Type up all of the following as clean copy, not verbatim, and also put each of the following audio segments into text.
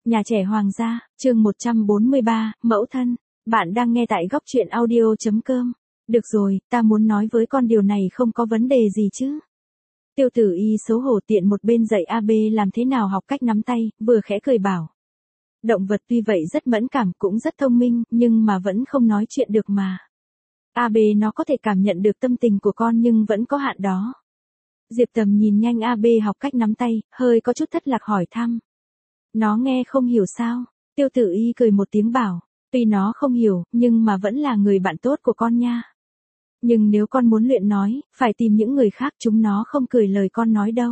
Nhà trẻ Hoàng gia, chương 143, mẫu thân. Bạn đang nghe tại góc truyện audio.com. Được rồi, ta muốn nói với con điều này không có vấn đề gì chứ. Tiêu Tử Y xấu hổ tiện một bên dạy AB làm thế nào học cách nắm tay, vừa khẽ cười bảo. Động vật tuy vậy rất mẫn cảm cũng rất thông minh, nhưng mà vẫn không nói chuyện được mà. AB nó có thể cảm nhận được tâm tình của con nhưng vẫn có hạn đó. Diệp Tầm nhìn nhanh AB học cách nắm tay, hơi có chút thất lạc hỏi thăm. Nó nghe không hiểu sao? Tiêu Tử Y cười một tiếng bảo, tuy nó không hiểu, nhưng mà vẫn là người bạn tốt của con nha. Nhưng nếu con muốn luyện nói, phải tìm những người khác, chúng nó không cười lời con nói đâu.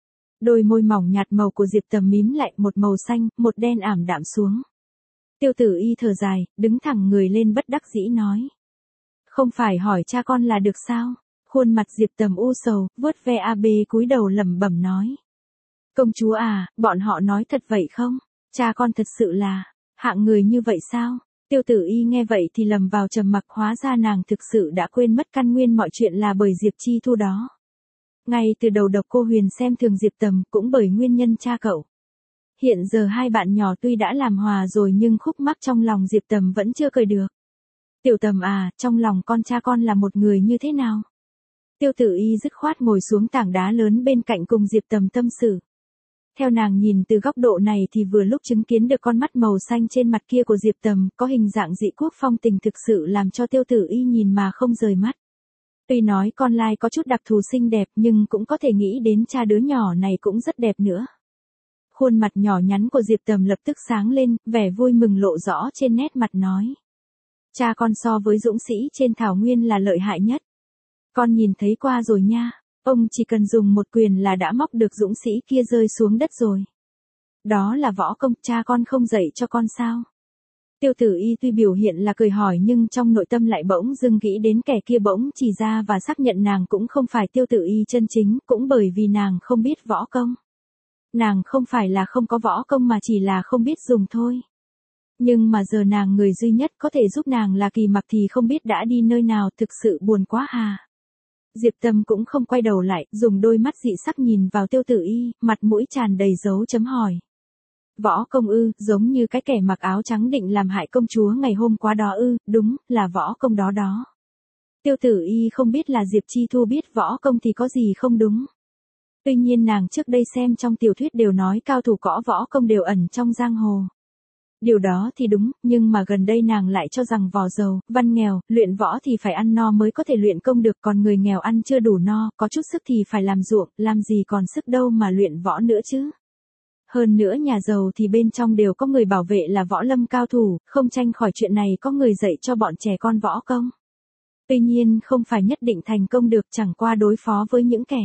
Đôi môi mỏng nhạt màu của Diệp Tầm mím lại, một màu xanh, một đen ảm đạm xuống. Tiêu Tử Y thở dài, đứng thẳng người lên bất đắc dĩ nói. Không phải hỏi cha con là được sao? Khuôn mặt Diệp Tầm u sầu, vuốt ve AB cúi đầu lẩm bẩm nói. Công chúa à, bọn họ nói thật vậy không? Cha con thật sự là hạng người như vậy sao? Tiêu Tử Y nghe vậy thì lầm vào trầm mặc, hóa ra nàng thực sự đã quên mất căn nguyên mọi chuyện là bởi Diệp Chi Thu đó. Ngay từ đầu Độc Cô Huyền xem thường Diệp Tầm cũng bởi nguyên nhân cha cậu. Hiện giờ hai bạn nhỏ tuy đã làm hòa rồi nhưng khúc mắc trong lòng Diệp Tầm vẫn chưa cởi được. Tiểu Tầm à, trong lòng con cha con là một người như thế nào? Tiêu Tử Y dứt khoát ngồi xuống tảng đá lớn bên cạnh cùng Diệp Tầm tâm sự. Theo nàng nhìn từ góc độ này thì vừa lúc chứng kiến được con mắt màu xanh trên mặt kia của Diệp Tầm có hình dạng dị quốc phong tình, thực sự làm cho Tiêu Tử Y nhìn mà không rời mắt. Tuy nói con lai có chút đặc thù xinh đẹp nhưng cũng có thể nghĩ đến cha đứa nhỏ này cũng rất đẹp nữa. Khuôn mặt nhỏ nhắn của Diệp Tầm lập tức sáng lên, vẻ vui mừng lộ rõ trên nét mặt nói. Cha con so với dũng sĩ trên thảo nguyên là lợi hại nhất. Con nhìn thấy qua rồi nha. Ông chỉ cần dùng một quyền là đã móc được dũng sĩ kia rơi xuống đất rồi. Đó là võ công, cha con không dạy cho con sao? Tiêu Tử Y tuy biểu hiện là cười hỏi nhưng trong nội tâm lại bỗng dưng nghĩ đến kẻ kia bỗng chỉ ra và xác nhận nàng cũng không phải Tiêu Tử Y chân chính, cũng bởi vì nàng không biết võ công. Nàng không phải là không có võ công mà chỉ là không biết dùng thôi. Nhưng mà giờ nàng người duy nhất có thể giúp nàng là Kỳ Mặc thì không biết đã đi nơi nào, thực sự buồn quá hà. Diệp Tầm cũng không quay đầu lại, dùng đôi mắt dị sắc nhìn vào Tiêu Tử Y, mặt mũi tràn đầy dấu chấm hỏi. Võ công ư, giống như cái kẻ mặc áo trắng định làm hại công chúa ngày hôm qua đó ư, đúng, là võ công đó đó. Tiêu Tử Y không biết là Diệp Chi Thu biết võ công thì có gì không đúng. Tuy nhiên nàng trước đây xem trong tiểu thuyết đều nói cao thủ có võ công đều ẩn trong giang hồ. Điều đó thì đúng, nhưng mà gần đây nàng lại cho rằng vò giàu, văn nghèo, luyện võ thì phải ăn no mới có thể luyện công được, còn người nghèo ăn chưa đủ no, có chút sức thì phải làm ruộng, làm gì còn sức đâu mà luyện võ nữa chứ. Hơn nữa nhà giàu thì bên trong đều có người bảo vệ là võ lâm cao thủ, không tranh khỏi chuyện này có người dạy cho bọn trẻ con võ công. Tuy nhiên không phải nhất định thành công được, chẳng qua đối phó với những kẻ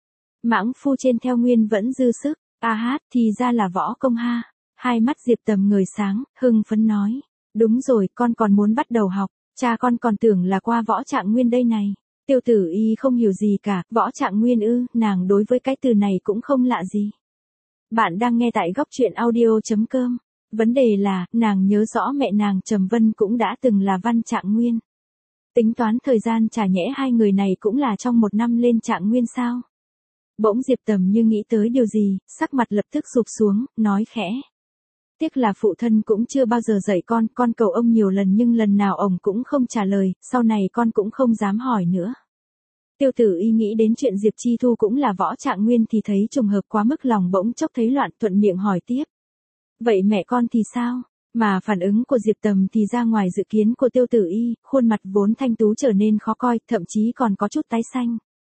mãng phu trên theo nguyên vẫn dư sức. Thì ra là võ công ha. Hai mắt Diệp Tầm ngời sáng, hưng phấn nói. Đúng rồi, con còn muốn bắt đầu học, cha con còn tưởng là qua võ trạng nguyên đây này. Tiêu Tử Y không hiểu gì cả, võ trạng nguyên ư, nàng đối với cái từ này cũng không lạ gì. Bạn đang nghe tại góc truyện audio.com. Vấn đề là, nàng nhớ rõ mẹ nàng Trầm Vân cũng đã từng là văn trạng nguyên. Tính toán thời gian chả nhẽ hai người này cũng là trong một năm lên trạng nguyên sao? Bỗng Diệp Tầm như nghĩ tới điều gì, sắc mặt lập tức sụp xuống, nói khẽ. Tiếc là phụ thân cũng chưa bao giờ dạy con cầu ông nhiều lần nhưng lần nào ông cũng không trả lời, sau này con cũng không dám hỏi nữa. Tiêu Tử Y nghĩ đến chuyện Diệp Chi Thu cũng là võ trạng nguyên thì thấy trùng hợp quá mức, lòng bỗng chốc thấy loạn, thuận miệng hỏi tiếp. Vậy mẹ con thì sao? Mà phản ứng của Diệp Tầm thì ra ngoài dự kiến của Tiêu Tử Y, khuôn mặt vốn thanh tú trở nên khó coi, thậm chí còn có chút tái xanh.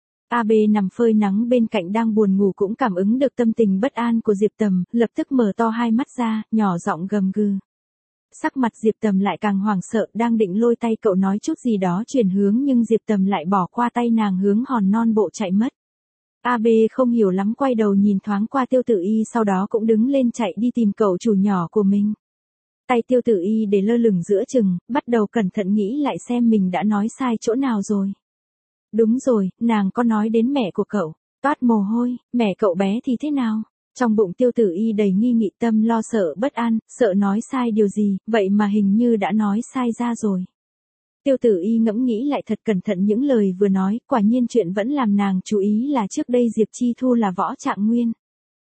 AB nằm phơi nắng bên cạnh đang buồn ngủ cũng cảm ứng được tâm tình bất an của Diệp Tầm, lập tức mở to hai mắt ra, nhỏ giọng gầm gừ. Sắc mặt Diệp Tầm lại càng hoảng sợ, đang định lôi tay cậu nói chút gì đó chuyển hướng nhưng Diệp Tầm lại bỏ qua tay nàng hướng hòn non bộ chạy mất. AB không hiểu lắm quay đầu nhìn thoáng qua Tiêu Tử Y sau đó cũng đứng lên chạy đi tìm cậu chủ nhỏ của mình. Tay Tiêu Tử Y để lơ lửng giữa chừng, bắt đầu cẩn thận nghĩ lại xem mình đã nói sai chỗ nào rồi. Đúng rồi, nàng có nói đến mẹ của cậu. Toát mồ hôi, mẹ cậu bé thì thế nào? Trong bụng Tiêu Tử Y đầy nghi nghị, tâm lo sợ bất an, sợ nói sai điều gì, vậy mà hình như đã nói sai ra rồi. Tiêu Tử Y ngẫm nghĩ lại thật cẩn thận những lời vừa nói, quả nhiên chuyện vẫn làm nàng chú ý là trước đây Diệp Chi Thu là võ trạng nguyên.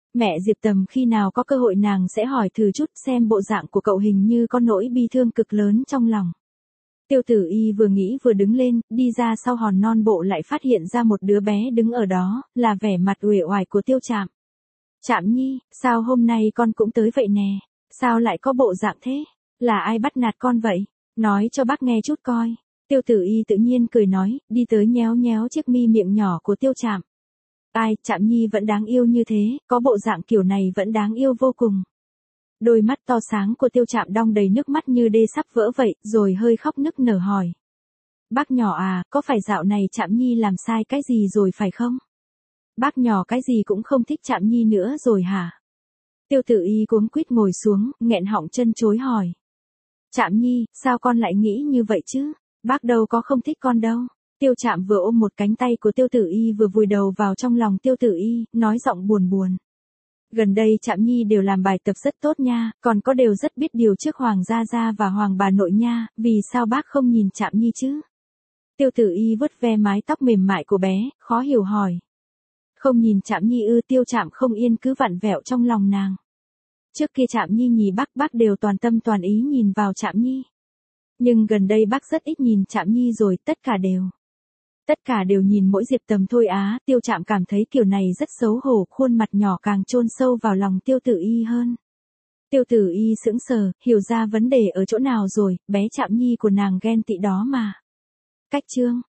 Mẹ Diệp Tầm khi nào có cơ hội nàng sẽ hỏi thử chút xem bộ dạng của cậu hình như có nỗi bi thương cực lớn trong lòng. Tiêu Tử Y vừa nghĩ vừa đứng lên, đi ra sau hòn non bộ lại phát hiện ra một đứa bé đứng ở đó, là vẻ mặt uể oải của Tiêu Trạm. Trạm Nhi, sao hôm nay con cũng tới vậy nè? Sao lại có bộ dạng thế? Là ai bắt nạt con vậy? Nói cho bác nghe chút coi. Tiêu Tử Y tự nhiên cười nói, đi tới nhéo nhéo chiếc mi miệng nhỏ của Tiêu Trạm. Ai, Trạm Nhi vẫn đáng yêu như thế, có bộ dạng kiểu này vẫn đáng yêu vô cùng. Đôi mắt to sáng của Tiêu Trạm đong đầy nước mắt như đê sắp vỡ vậy, rồi hơi khóc nức nở hỏi. Bác nhỏ à, có phải dạo này Trạm Nhi làm sai cái gì rồi phải không? Bác nhỏ cái gì cũng không thích Trạm Nhi nữa rồi hả? Tiêu Tử Y cuống quýt ngồi xuống, nghẹn họng chân chối hỏi. Trạm Nhi, sao con lại nghĩ như vậy chứ? Bác đâu có không thích con đâu. Tiêu Trạm vừa ôm một cánh tay của Tiêu Tử Y vừa vùi đầu vào trong lòng Tiêu Tử Y, nói giọng buồn buồn. Gần đây Trạm Nhi đều làm bài tập rất tốt nha, còn có đều rất biết điều trước Hoàng Gia Gia và Hoàng bà nội nha, vì sao bác không nhìn Trạm Nhi chứ? Tiêu Tử Y vuốt ve mái tóc mềm mại của bé, khó hiểu hỏi. Không nhìn Trạm Nhi ư? Tiêu Trạm không yên cứ vặn vẹo trong lòng nàng. Trước kia Trạm Nhi nhìn bác đều toàn tâm toàn ý nhìn vào Trạm Nhi. Nhưng gần đây bác rất ít nhìn Trạm Nhi rồi, tất cả đều nhìn mỗi Diệp Tầm thôi á. Tiêu Trạm cảm thấy kiểu này rất xấu hổ, khuôn mặt nhỏ càng chôn sâu vào lòng Tiêu Tử Y hơn. Tiêu Tử Y sững sờ, hiểu ra vấn đề ở chỗ nào rồi, bé Trạm Nhi của nàng ghen tị đó mà. Cách chương